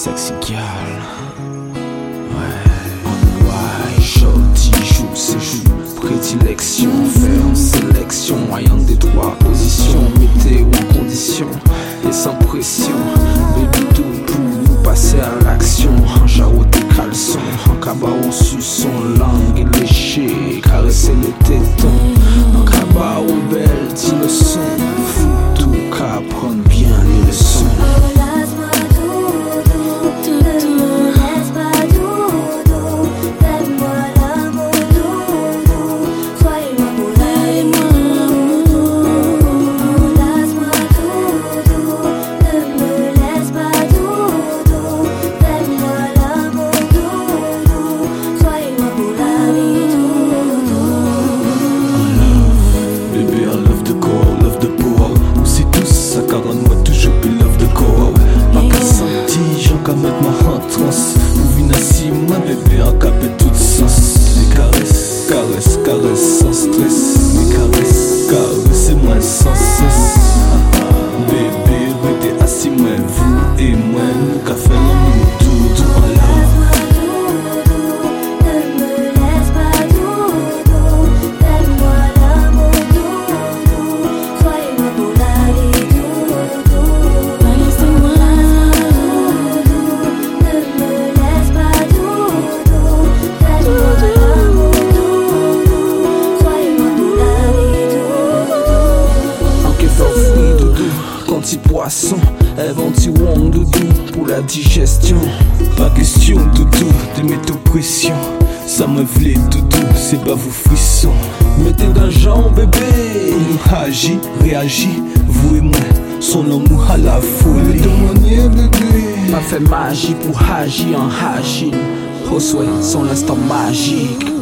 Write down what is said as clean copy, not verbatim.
sexy gal. Ouais, jodi joue ses joues, prédilection, faire sélection, moyen des trois positions, météo en condition et sans pression. Baby tout pour nous passer à l'action, en jarreau tes caleçons, en cabas on suce son langue et lécher, caresser le téton, en cabas on belle dit le son, fou tout qu'à prendre bien les leçons. Caresse sans stress, les caresses moi sans cesse. Bébé, restez assis, moi, vous et moi, nous qu'a fait l'amour tout en love. Ne me laisse pas doudou, fais-moi l'amour doudou, soyez-moi pour la vie doudou. Laisse-moi doudou, ne me laisse pas doudou, fais-moi l'amour doudou, soyez-moi pour la vie doudou. Ok, faire fruit doudou, quand petit poisson, petit wong doudou, pour la digestion. Pas question doudou de mettre aux pression. Ça me v'lait doudou, c'est pas vos frissons. Mettez dans le genre bébé, Nous agit, réagit, vous et moi, son amour à la folie. témoigner bébé, pas fait magie pour agir en agile. Au soin, son instant magique.